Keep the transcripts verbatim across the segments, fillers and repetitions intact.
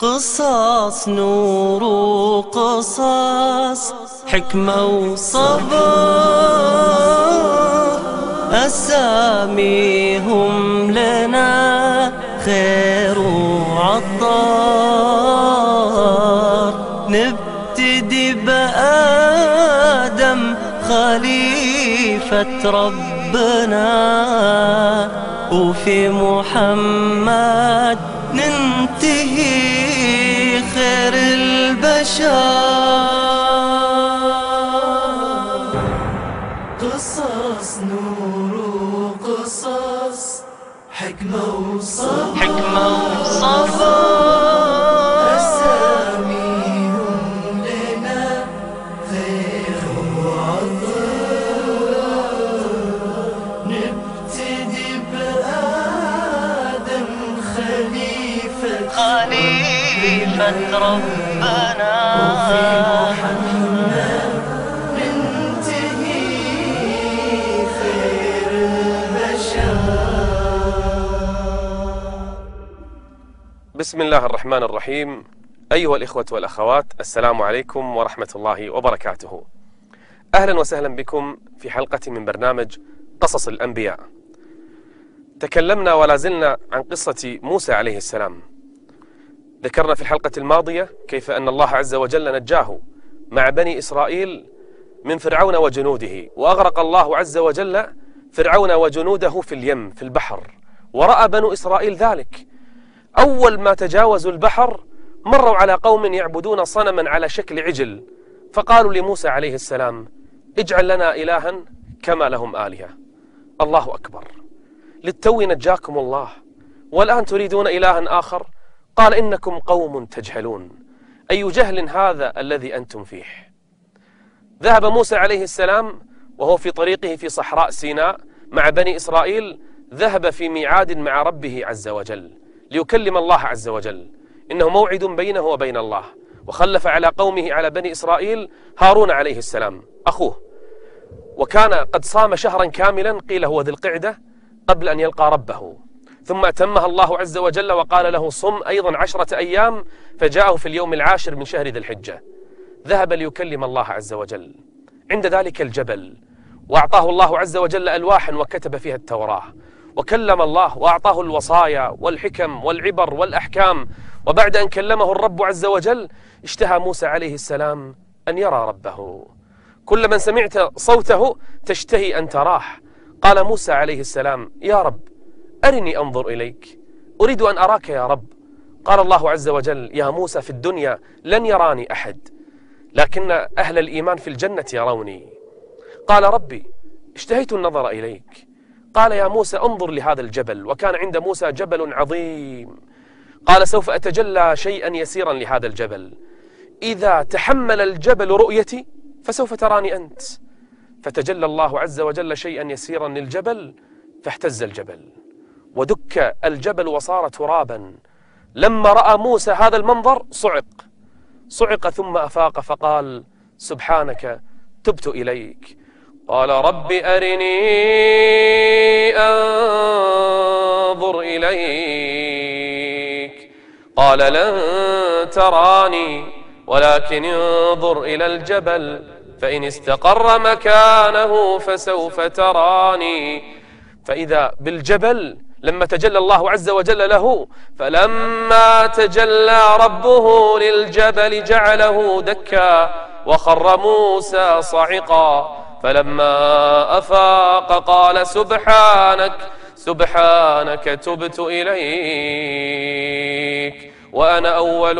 قصص نور وقصص حكمة وصبر، أساميهم لنا خير وعطار. نبتدي بآدم خليفة ربنا، وفي محمد ننتهي خير البشر. قصص نور وقصص حكمة وصبر، حكمة وصبر، أساميهم لنا خير وعطر. نبتدي بآدم خليفة خليفة ربنا، وفي محمد ننتهي خير البشر. بسم الله الرحمن الرحيم. أيها الإخوة والأخوات، السلام عليكم ورحمة الله وبركاته. أهلا وسهلا بكم في حلقة من برنامج قصص الأنبياء. تكلمنا ولا زلنا عن قصة موسى عليه السلام. ذكرنا في الحلقة الماضية كيف أن الله عز وجل نجاه مع بني إسرائيل من فرعون وجنوده، وأغرق الله عز وجل فرعون وجنوده في اليم في البحر، ورأى بنو إسرائيل ذلك. أول ما تجاوزوا البحر مروا على قوم يعبدون صنما على شكل عجل، فقالوا لموسى عليه السلام: اجعل لنا إلها كما لهم آلهة. الله أكبر، للتو نجاكم الله والآن تريدون إلها آخر؟ قال: إنكم قوم تجهلون. أي جهل هذا الذي أنتم فيه؟ ذهب موسى عليه السلام وهو في طريقه في صحراء سيناء مع بني إسرائيل، ذهب في ميعاد مع ربه عز وجل ليكلم الله عز وجل، إنه موعد بينه وبين الله. وخلف على قومه على بني إسرائيل هارون عليه السلام أخوه، وكان قد صام شهرا كاملا، قيل هو ذي القعدة، قبل أن يلقى ربه، ثم أتمها الله عز وجل وقال له صم أيضا عشرة أيام، فجاءه في اليوم العاشر من شهر ذي الحجة. ذهب ليكلم الله عز وجل عند ذلك الجبل، وأعطاه الله عز وجل ألواحا وكتب فيها التوراة، وكلم الله وأعطاه الوصايا والحكم والعبر والأحكام. وبعد أن كلمه الرب عز وجل اشتهى موسى عليه السلام أن يرى ربه. كل من سمعت صوته تشتهي أن تراه. قال موسى عليه السلام: يا رب أرني أنظر إليك، أريد أن أراك يا رب. قال الله عز وجل: يا موسى في الدنيا لن يراني أحد، لكن أهل الإيمان في الجنة يروني. قال: ربي اشتهيت النظر إليك. قال: يا موسى انظر لهذا الجبل. وكان عند موسى جبل عظيم. قال: سوف أتجلى شيئا يسيرا لهذا الجبل، إذا تحمل الجبل رؤيتي فسوف تراني أنت. فتجلى الله عز وجل شيئا يسيرا للجبل، فاهتز الجبل ودك الجبل وصار ترابا. لما رأى موسى هذا المنظر صعق صعق ثم أفاق فقال: سبحانك تبت إليك. قال: رب أرني أنظر إليك. قال: لن تراني ولكن انظر إلى الجبل فإن استقر مكانه فسوف تراني. فإذا بالجبل لما تجلى الله عز وجل له، فلما تجلى ربه للجبل جعله دكا وخر موسى صعقا. فلما أفاق قال: سبحانك سبحانك تبت إليك وأنا أول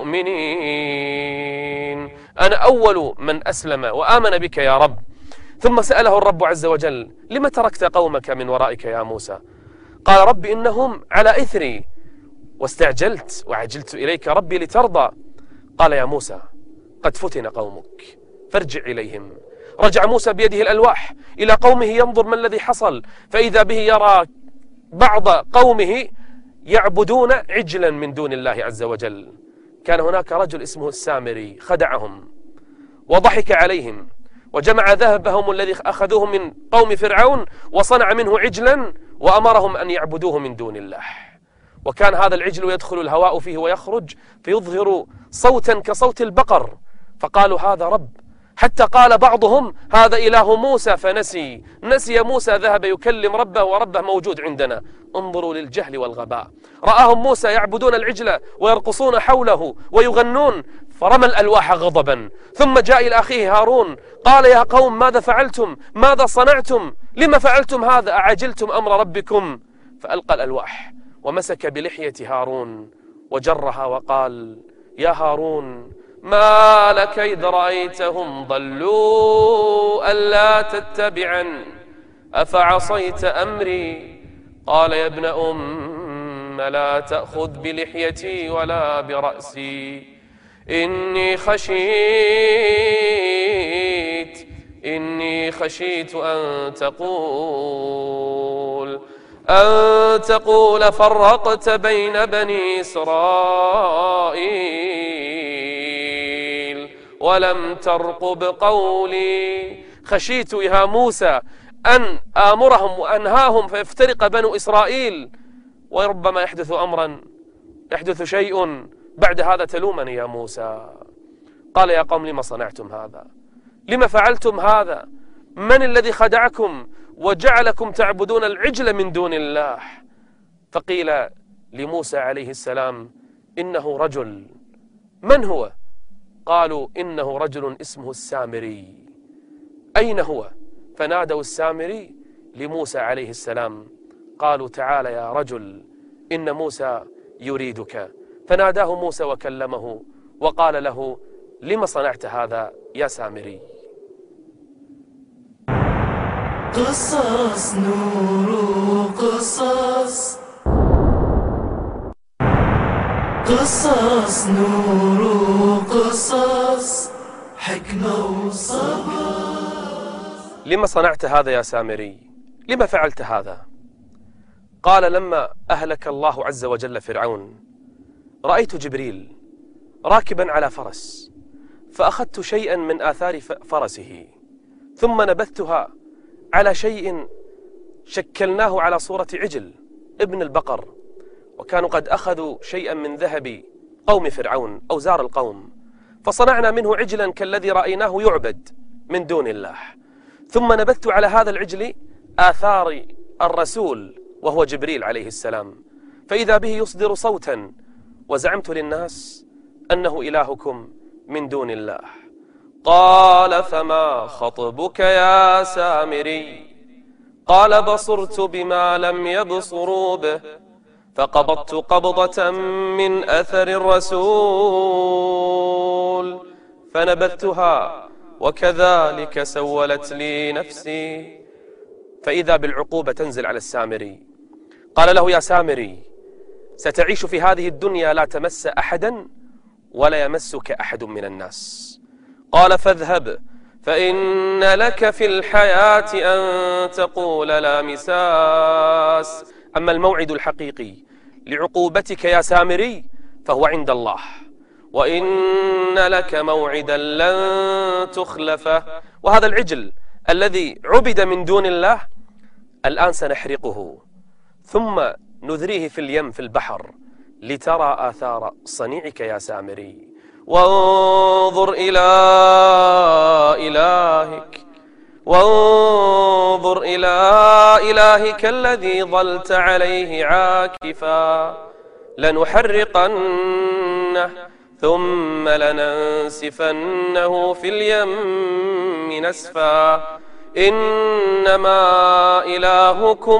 المؤمنين. أنا أول من أسلم وآمن بك يا رب. ثم سأله الرب عز وجل: لم تركت قومك من ورائك يا موسى؟ قال: رب إنهم على إثري واستعجلت وعجلت إليك ربي لترضى. قال: يا موسى قد فتن قومك فارجع إليهم. رجع موسى بيده الألواح إلى قومه ينظر ما الذي حصل، فإذا به يرى بعض قومه يعبدون عجلا من دون الله عز وجل. كان هناك رجل اسمه السامري خدعهم وضحك عليهم وجمع ذهبهم الذي أخذوه من قوم فرعون وصنع منه عجلا وأمرهم أن يعبدوه من دون الله. وكان هذا العجل يدخل الهواء فيه ويخرج فيظهر صوتا كصوت البقر، فقالوا هذا رب، حتى قال بعضهم هذا إله موسى فنسي، نسي موسى ذهب يكلم ربه وربه موجود عندنا. انظروا للجهل والغباء. رآهم موسى يعبدون العجل ويرقصون حوله ويغنون فرمى الألواح غضبا، ثم جاء إلى أخيه هارون قال يا قوم ماذا فعلتم؟ ماذا صنعتم؟ لما فعلتم هذا؟ أعجلتم أمر ربكم؟ فألقى الألواح ومسك بلحية هارون وجرها وقال يا هارون ما لك إذ رأيتهم ضلوا ألا تتبعن أفعصيت أمري؟ قال يا ابن أم لا تأخذ بلحيتي ولا برأسي إني خشيت إني خشيت أن تقول أن تقول فرقت بين بني إسرائيل ولم ترقب قولي. خشيت يا موسى أن آمرهم وأنهاهم فيفترق بنو إسرائيل، وربما يحدث أمرا يحدث شيء بعد هذا تلومني يا موسى. قال يا قوم لما صنعتم هذا؟ لما فعلتم هذا؟ من الذي خدعكم وجعلكم تعبدون العجل من دون الله؟ فقيل لموسى عليه السلام إنه رجل. من هو؟ قالوا إنه رجل اسمه السامري. أين هو؟ فنادوا السامري لموسى عليه السلام، قالوا تعال يا رجل إن موسى يريدك. فناداه موسى وكلمه وقال له لما صنعت هذا يا سامري؟ قصص نور قصص قصص نور قصص حكمة وصبر. لما صنعت هذا يا سامري؟ لما فعلت هذا؟ قال لما أهلك الله عز وجل فرعون رأيت جبريل راكبا على فرس، فأخذت شيئا من آثار فرسه ثم نبذتها على شيء شكلناه على صورة عجل ابن البقر، وكانوا قد أخذوا شيئا من ذهب قوم فرعون أو زار القوم، فصنعنا منه عجلا كالذي رأيناه يعبد من دون الله. ثم نبذت على هذا العجل آثار الرسول وهو جبريل عليه السلام، فإذا به يصدر صوتا، وزعمت للناس أنه إلهكم من دون الله. قال فما خطبك يا سامري؟ قال بصرت بما لم يبصروا به فقبضت قبضة من أثر الرسول فنبذتها وكذلك سولت لي نفسي. فإذا بالعقوبة تنزل على السامري. قال له يا سامري ستعيش في هذه الدنيا لا تمس أحدا ولا يمسك أحد من الناس. قال فاذهب فإن لك في الحياة أن تقول لا مساس. أما الموعد الحقيقي لعقوبتك يا سامري فهو عند الله، وإن لك موعدا لن تخلفه. وهذا العجل الذي عبد من دون الله الآن سنحرقه ثم نذريه في اليم في البحر لترى آثار صنيعك يا سامري. وانظر إلى إلهك وانظر إلى إلهك الذي ظلت عليه عاكفا لنحرقنه ثم لننسفنه في اليم نسفا إنما إلهكم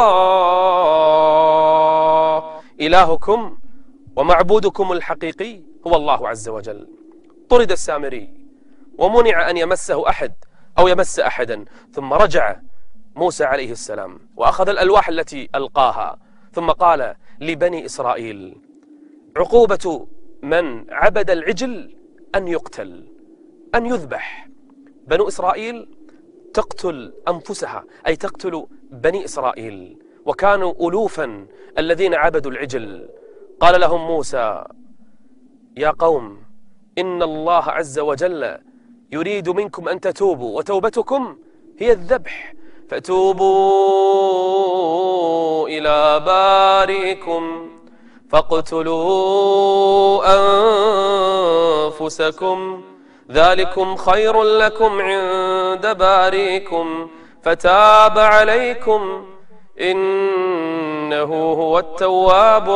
الله. إلهكم ومعبودكم الحقيقي هو الله عز وجل. طرد السامري ومنع أن يمسه أحد أو يمس أحدا، ثم رجع موسى عليه السلام وأخذ الألواح التي ألقاها ثم قال لبني إسرائيل عقوبة من عبد العجل أن يقتل، أن يذبح. بنو إسرائيل تقتل أنفسها، أي تقتل بني إسرائيل، وكانوا ألوفا الذين عبدوا العجل. قال لهم موسى يا قوم إن الله عز وجل يريد منكم أن تتوبوا، وتوبتكم هي الذبح، فتوبوا إلى بارئكم فاقتلوا أنفسكم ذلكم خير لكم عند باريكم فتاب عليكم إنه هو التواب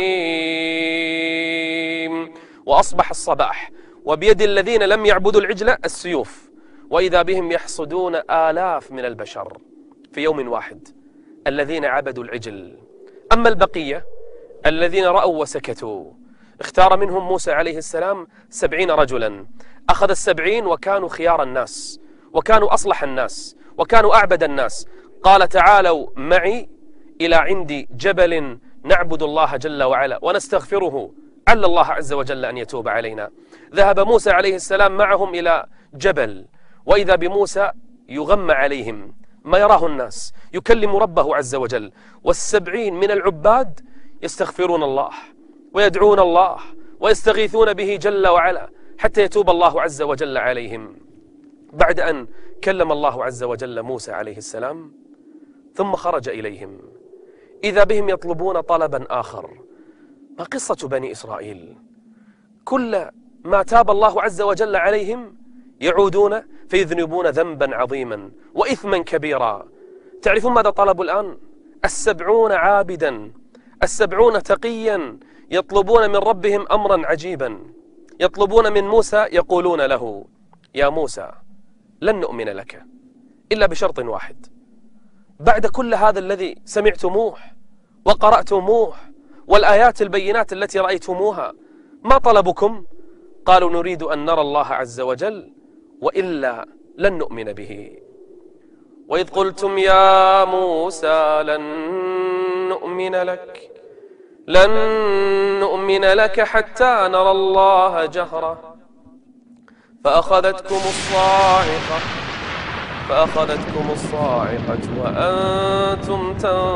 الرحيم. وأصبح الصباح وبيد الذين لم يعبدوا العجل السيوف، وإذا بهم يحصدون آلاف من البشر في يوم واحد الذين عبدوا العجل. أما البقية الذين رأوا وسكتوا اختار منهم موسى عليه السلام سبعين رجلا، أخذ السبعين وكانوا خيار الناس وكانوا أصلح الناس وكانوا أعبد الناس. قال تعالوا معي إلى عندي جبل نعبد الله جل وعلا ونستغفره عل الله عز وجل أن يتوب علينا. ذهب موسى عليه السلام معهم إلى جبل، وإذا بموسى يغمى عليهم ما يراه الناس، يكلم ربه عز وجل، والسبعين من العباد يستغفرون الله ويدعون الله ويستغيثون به جل وعلا حتى يتوب الله عز وجل عليهم. بعد أن كلم الله عز وجل موسى عليه السلام ثم خرج إليهم، إذا بهم يطلبون طلبا آخر. ما قصة بني إسرائيل؟ كل ما تاب الله عز وجل عليهم يعودون فيذنبون ذنبا عظيما وإثما كبيرا. تعرفون ماذا طلبوا الآن؟ السبعون عابدا، السبعون تقيا يطلبون من ربهم أمرا عجيبا. يطلبون من موسى، يقولون له يا موسى لن نؤمن لك إلا بشرط واحد. بعد كل هذا الذي سمعتموه وقرأتموه والآيات البينات التي رأيتموها، ما طلبكم؟ قالوا نريد أن نرى الله عز وجل وإلا لن نؤمن به. وإذ قلتم يا موسى لن نؤمن لك لن نؤمن لك حتى نرى الله جهرة فأخذتكم الصاعقة فأخذتكم الصاعقة وأنتم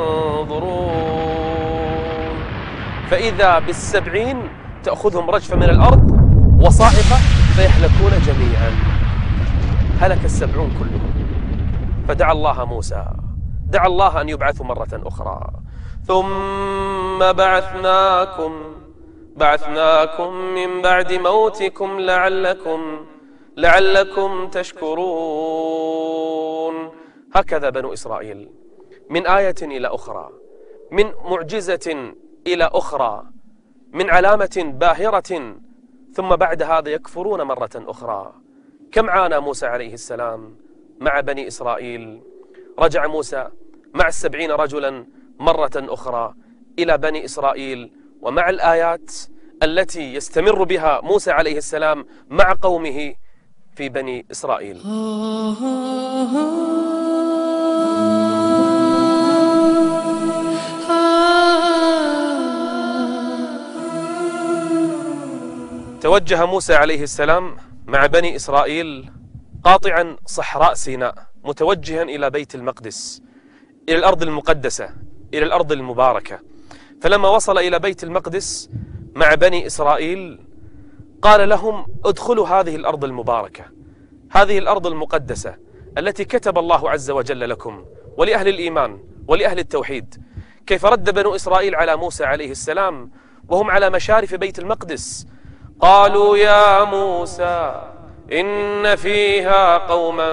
تنظرون. فإذا بالسبعين تأخذهم رجفة من الأرض وصاعقة فيهلكون جميعا. هلك السبعون كلهم. فدعا الله موسى، دعا الله أن يبعثوا مرة أخرى. ثم بعثناكم بعثناكم من بعد موتكم لعلكم لعلكم تشكرون. هكذا بنو إسرائيل، من آية إلى أخرى، من معجزة إلى أخرى، من علامة باهرة، ثم بعد هذا يكفرون مرة أخرى. كم عانى موسى عليه السلام مع بني إسرائيل. رجع موسى مع السبعين رجلا مرة أخرى إلى بني إسرائيل، ومع الآيات التي يستمر بها موسى عليه السلام مع قومه في بني إسرائيل. توجه موسى عليه السلام مع بني إسرائيل قاطعا صحراء سيناء، متوجها إلى بيت المقدس، إلى الأرض المقدسة، إلى الأرض المباركة. فلما وصل إلى بيت المقدس مع بني إسرائيل قال لهم ادخلوا هذه الأرض المباركة، هذه الأرض المقدسة التي كتب الله عز وجل لكم ولأهل الإيمان ولأهل التوحيد. كيف رد بنو إسرائيل على موسى عليه السلام وهم على مشارف بيت المقدس؟ قالوا يا موسى إن فيها قوما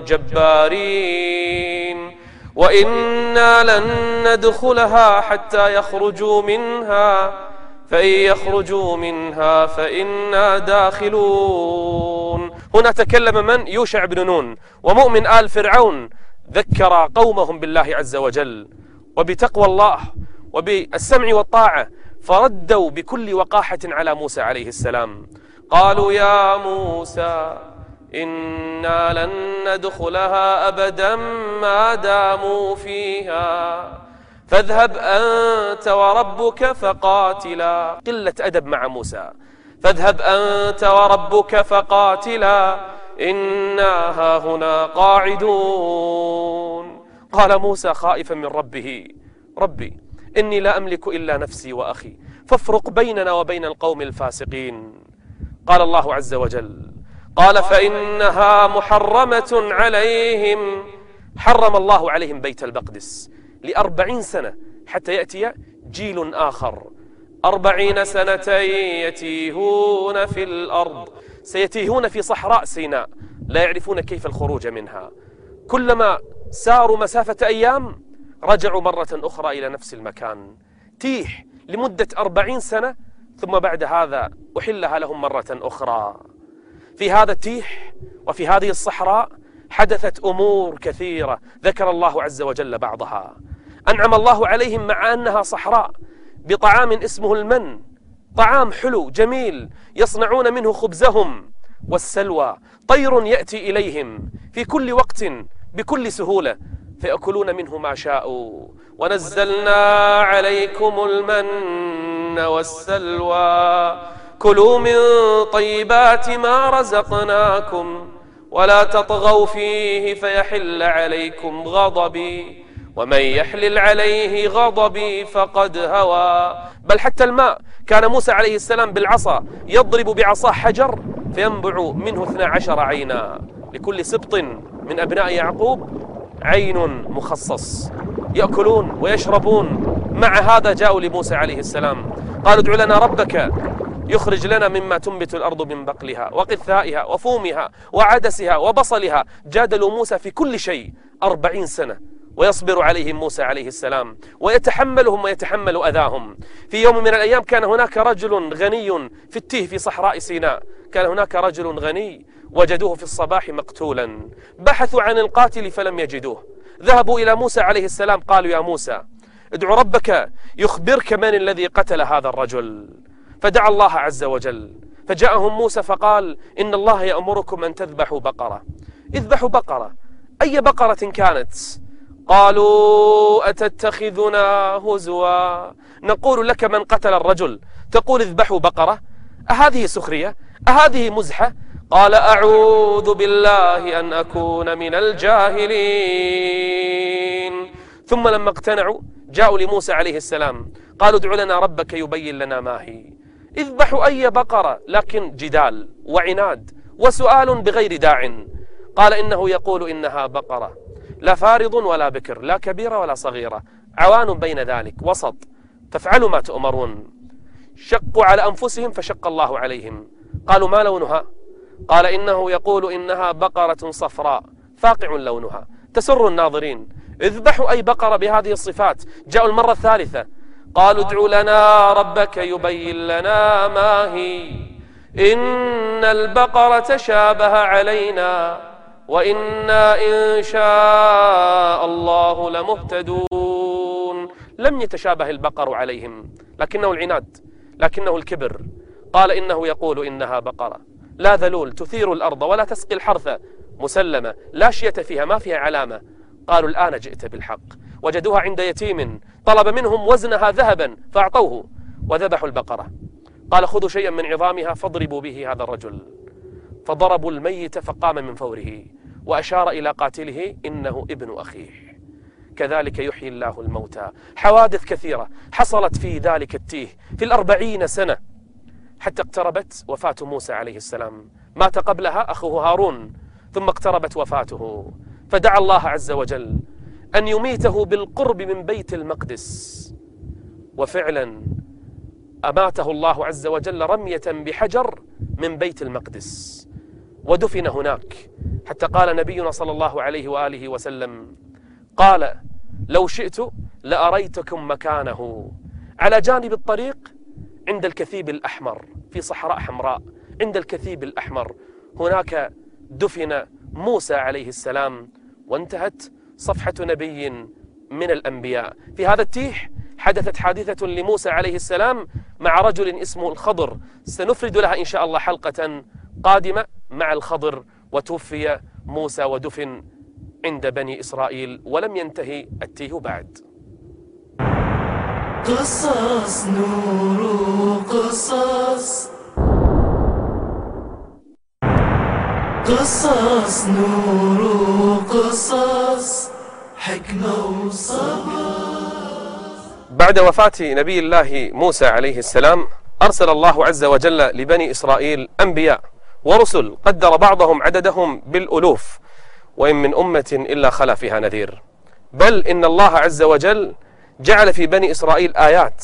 جبارين وإنا لن ندخلها حتى يخرجوا منها فإن يخرجوا منها فإنا داخلون. هنا تكلم من؟ يوشع بن نون ومؤمن آل فرعون، ذكر قومهم بالله عز وجل وبتقوى الله وبالسمع والطاعة، فردوا بكل وقاحة على موسى عليه السلام. قالوا يا موسى إنا لن ندخلها أبدا ما داموا فيها فاذهب أنت وربك فقاتلا. قلة أدب مع موسى. فاذهب أنت وربك فقاتلا إنا هاهنا قاعدون. قال موسى خائفا من ربه ربي إني لا أملك إلا نفسي وأخي فافرق بيننا وبين القوم الفاسقين. قال الله عز وجل قال فإنها محرمة عليهم، حرم الله عليهم بيت المقدس لأربعين سنة حتى يأتي جيل آخر أربعين سنة يتيهون في الأرض، سيتيهون في صحراء سيناء لا يعرفون كيف الخروج منها. كلما ساروا مسافة أيام رجعوا مرة أخرى إلى نفس المكان. تيه لمدة أربعين سنة، ثم بعد هذا أحلها لهم مرة أخرى. في هذا التيه وفي هذه الصحراء حدثت أمور كثيرة ذكر الله عز وجل بعضها. أنعم الله عليهم مع أنها صحراء بطعام اسمه المن، طعام حلو جميل يصنعون منه خبزهم، والسلوى طير يأتي إليهم في كل وقت بكل سهولة فيأكلون منه ما شاءوا. ونزلنا عليكم المن والسلوى كلوا من طيبات ما رزقناكم ولا تطغوا فيه فيحل عليكم غضبي ومن يحلل عليه غضبي فقد هوى. بل حتى الماء كان موسى عليه السلام بالعصا يضرب بعصاه حجر فينبع منه اثنا عشر عينا، لكل سبط من أبناء يعقوب عين مخصص، يأكلون ويشربون. مع هذا جاءوا لموسى عليه السلام قالوا ادع لنا ربك يخرج لنا مما تنبت الأرض من بقلها وقثائها وفومها وعدسها وبصلها. جادلوا موسى في كل شيء أربعين سنة، ويصبر عليهم موسى عليه السلام ويتحملهم ويتحمل أذاهم. في يوم من الأيام كان هناك رجل غني في التيه في صحراء سيناء، كان هناك رجل غني وجدوه في الصباح مقتولا، بحثوا عن القاتل فلم يجدوه. ذهبوا إلى موسى عليه السلام قالوا يا موسى ادع ربك يخبرك من الذي قتل هذا الرجل. فدعا الله عز وجل فجاءهم موسى فقال إن الله يأمركم أن تذبحوا بقرة. اذبحوا بقرة، أي بقرة كانت. قالوا أتتخذنا هزوا، نقول لك من قتل الرجل تقول اذبحوا بقرة؟ أهذه سخرية؟ أهذه مزحة؟ قال أعوذ بالله أن أكون من الجاهلين. ثم لما اقتنعوا جاءوا لموسى عليه السلام قالوا ادع لنا ربك يبين لنا ما هي. اذبحوا أي بقرة، لكن جدال وعناد وسؤال بغير داع. قال إنه يقول إنها بقرة لا فارض ولا بكر، لا كبيرة ولا صغيرة، عوان بين ذلك وسط، فافعلوا ما تؤمرون. شقوا على أنفسهم فشق الله عليهم. قالوا ما لونها؟ قال إنه يقول إنها بقرة صفراء فاقع لونها تسر الناظرين. اذبحوا أي بقرة بهذه الصفات. جاءوا المرة الثالثة قالوا ادع لنا ربك يبين لنا ما هي إن البقرة تشابه علينا وإنا إن شاء الله لمهتدون. لم يتشابه البقر عليهم، لكنه العناد، لكنه الكبر. قال إنه يقول إنها بقرة لا ذلول تثير الأرض ولا تسقي الحرث، مسلمة لا شية فيها، ما فيها علامة. قالوا الآن جئت بالحق. وجدوها عند يتيم طلب منهم وزنها ذهبا فأعطوه وذبحوا البقرة. قال خذوا شيئا من عظامها فاضربوا به هذا الرجل. فضربوا الميت فقام من فوره وأشار إلى قاتله إنه ابن أخيه. كذلك يحيي الله الموتى. حوادث كثيرة حصلت في ذلك التيه في الأربعين سنة، حتى اقتربت وفاة موسى عليه السلام. مات قبلها أخوه هارون، ثم اقتربت وفاته، فدعا الله عز وجل أن يميته بالقرب من بيت المقدس. وفعلا أماته الله عز وجل رمية بحجر من بيت المقدس ودفن هناك. حتى قال نبينا صلى الله عليه وآله وسلم قال لو شئت لأريتكم مكانه على جانب الطريق عند الكثيب الأحمر في صحراء حمراء، عند الكثيب الأحمر هناك دفن موسى عليه السلام، وانتهت صفحة نبي من الأنبياء. في هذا التيه حدثت حادثة لموسى عليه السلام مع رجل اسمه الخضر، سنفرد لها إن شاء الله حلقة قادمة مع الخضر. وتوفي موسى ودفن عند بني إسرائيل، ولم ينتهي التيه بعد. قصص نور قصص قصص نور قصص حكمة وصبر. بعد وفاة نبي الله موسى عليه السلام أرسل الله عز وجل لبني إسرائيل أنبياء ورسل قدر بعضهم عددهم بالألوف، وإن من أمة إلا خلا فيها نذير. بل إن الله عز وجل جعل في بني إسرائيل آيات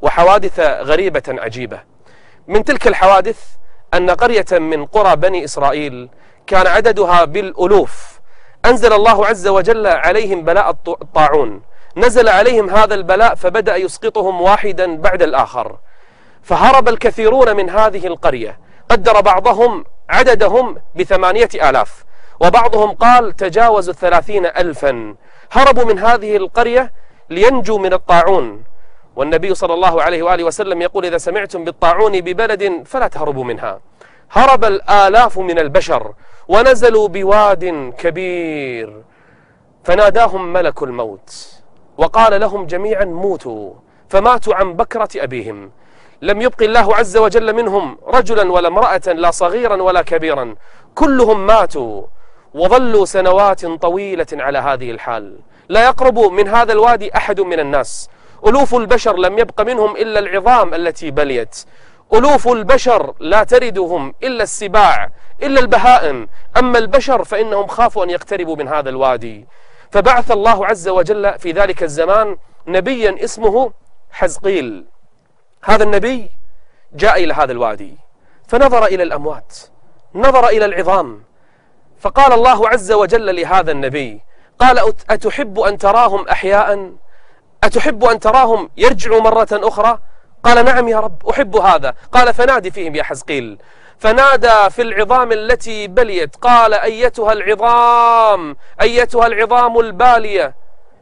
وحوادث غريبة عجيبة. من تلك الحوادث أن قرية من قرى بني إسرائيل كان عددها بالألوف، أنزل الله عز وجل عليهم بلاء الطاعون، نزل عليهم هذا البلاء فبدأ يسقطهم واحدا بعد الآخر، فهرب الكثيرون من هذه القرية. قدر بعضهم عددهم بثمانية آلاف، وبعضهم قال تجاوزوا الثلاثين ألفا، هربوا من هذه القرية لينجوا من الطاعون. والنبي صلى الله عليه وآله وسلم يقول إذا سمعتم بالطاعون ببلد فلا تهربوا منها. هرب الآلاف من البشر ونزلوا بواد كبير، فناداهم ملك الموت وقال لهم جميعا موتوا، فماتوا عن بكرة أبيهم. لم يبق الله عز وجل منهم رجلا ولا امرأة، لا صغيرا ولا كبيرا، كلهم ماتوا وظلوا سنوات طويلة على هذه الحال. لا يقرب من هذا الوادي أحد من الناس. ألوف البشر لم يبق منهم إلا العظام التي بليت، ألوف البشر لا تردهم إلا السباع إلا البهائم، أما البشر فإنهم خافوا أن يقتربوا من هذا الوادي. فبعث الله عز وجل في ذلك الزمان نبيا اسمه حزقيل. هذا النبي جاء إلى هذا الوادي فنظر إلى الأموات، نظر إلى العظام، فقال الله عز وجل لهذا النبي قال أتحب أن تراهم أحياء؟ أتحب أن تراهم يرجعوا مرة أخرى؟ قال نعم يا رب أحب هذا. قال فنادي فيهم يا حزقيل. فنادى في العظام التي بليت قال أيتها العظام أيتها العظام البالية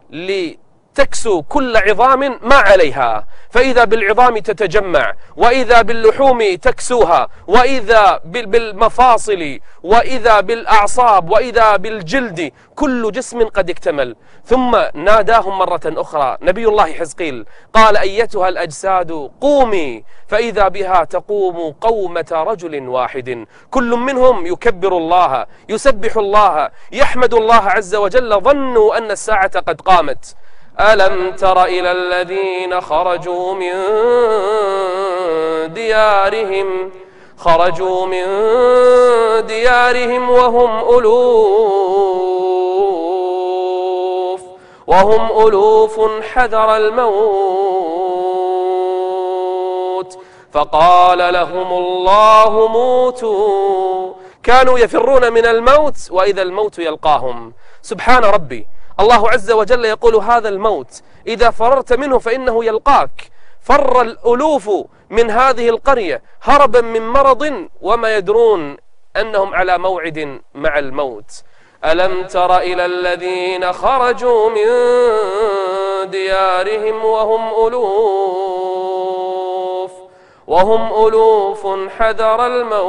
لتكسو كل عظام ما عليها، فإذا بالعظام تتجمع، وإذا باللحوم تكسوها، وإذا بالمفاصل، وإذا بالأعصاب، وإذا بالجلد، كل جسم قد اكتمل. ثم ناداهم مرة أخرى نبي الله حزقيل قال أيتها الأجساد قومي، فإذا بها تقوم قومة رجل واحد، كل منهم يكبر الله، يسبح الله، يحمد الله عز وجل، ظنوا أن الساعة قد قامت. ألم تر إلى الذين خرجوا من ديارهم خرجوا من ديارهم وهم ألوف وهم ألوف حذر الموت فقال لهم الله موتوا. كانوا يفرون من الموت وإذا الموت يلقاهم. سبحان ربي، الله عز وجل يقول هذا الموت إذا فررت منه فإنه يلقاك. فر الألوف من هذه القرية هربا من مرض وما يدرون أنهم على موعد مع الموت. ألم تر إلى الذين خرجوا من ديارهم وهم ألوف وهم ألوف حذر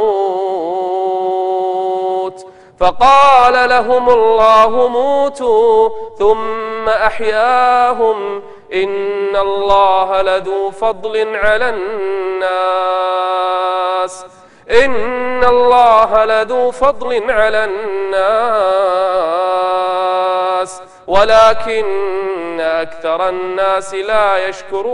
الموت فقال لهم الله موتوا ثم أحياهم إن الله لذو فضل على الناس إن الله لذو فضل على الناس ولكن أكثر الناس لا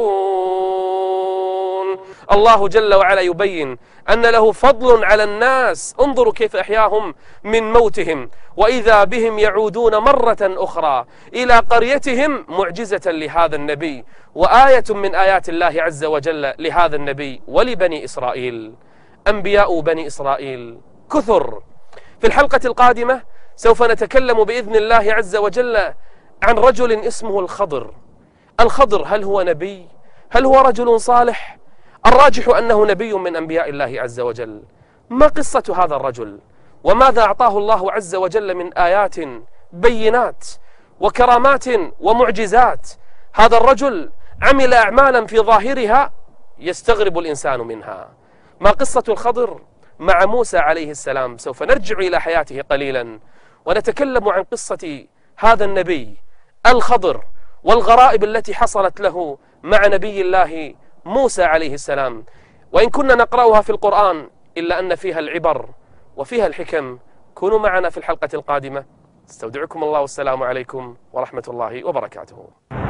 يشكرون. الله جل وعلا يبين أن له فضل على الناس. انظروا كيف أحياهم من موتهم، وإذا بهم يعودون مرة أخرى إلى قريتهم، معجزة لهذا النبي وآية من آيات الله عز وجل لهذا النبي ولبني إسرائيل. أنبياء بني إسرائيل كثر. في الحلقة القادمة سوف نتكلم بإذن الله عز وجل عن رجل اسمه الخضر. الخضر هل هو نبي؟ هل هو رجل صالح؟ الراجح أنه نبي من أنبياء الله عز وجل. ما قصة هذا الرجل؟ وماذا أعطاه الله عز وجل من آيات بينات وكرامات ومعجزات؟ هذا الرجل عمل أعمالا في ظاهرها يستغرب الإنسان منها. ما قصة الخضر مع موسى عليه السلام؟ سوف نرجع إلى حياته قليلا ونتكلم عن قصة هذا النبي الخضر والغرائب التي حصلت له مع نبي الله موسى عليه السلام. وإن كنا نقرأها في القرآن إلا أن فيها العبر وفيها الحكم. كونوا معنا في الحلقة القادمة. استودعكم الله والسلام عليكم ورحمة الله وبركاته.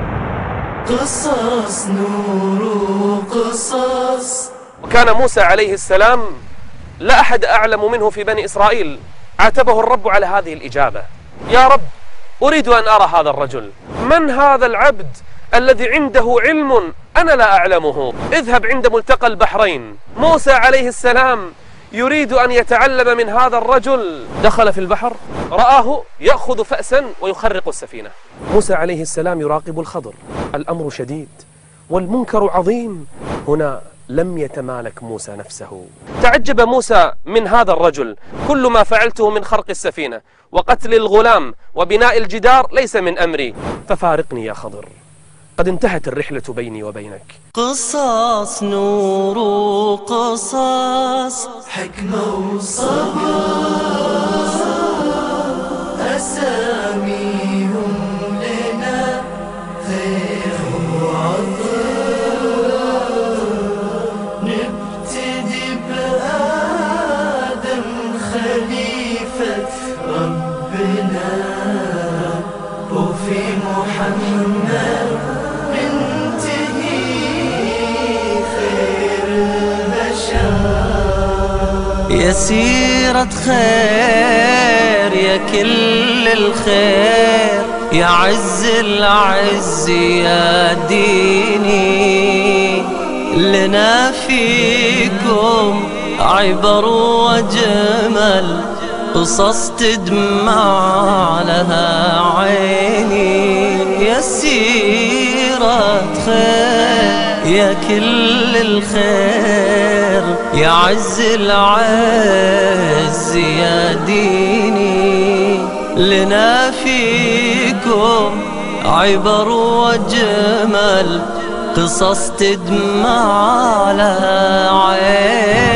قصص نور قصص. وكان موسى عليه السلام لا أحد أعلم منه في بني إسرائيل. عاتبه الرب على هذه الإجابة: يا رب أريد أن أرى هذا الرجل، من هذا العبد الذي عنده علم أنا لا أعلمه. اذهب عند ملتقى البحرين، موسى عليه السلام يريد أن يتعلم من هذا الرجل. دخل في البحر، رآه يأخذ فأسا ويخرق السفينة. موسى عليه السلام يراقب الخضر، الأمر شديد والمنكر عظيم. هنا لم يتمالك موسى نفسه، تعجب موسى من هذا الرجل. كل ما فعلته من خرق السفينة وقتل الغلام وبناء الجدار ليس من أمري، ففارقني يا خضر، قد انتهت الرحلة بيني وبينك. قصص نور وقصص حكمة وصبر، أساميهم لنا خير وعطر. نبتدي بآدم خليفة ربنا، وفي محمد يا سيرة خير يا كل الخير، يا عز العز يا ديني. لنا فيكم عبر وجمل، قصص تدمع لها عيني. يا سيرة خير يا كل الخير، يا عز العز يا ديني. لنا فيكم عبر وجمل، قصص تدمع لها عين.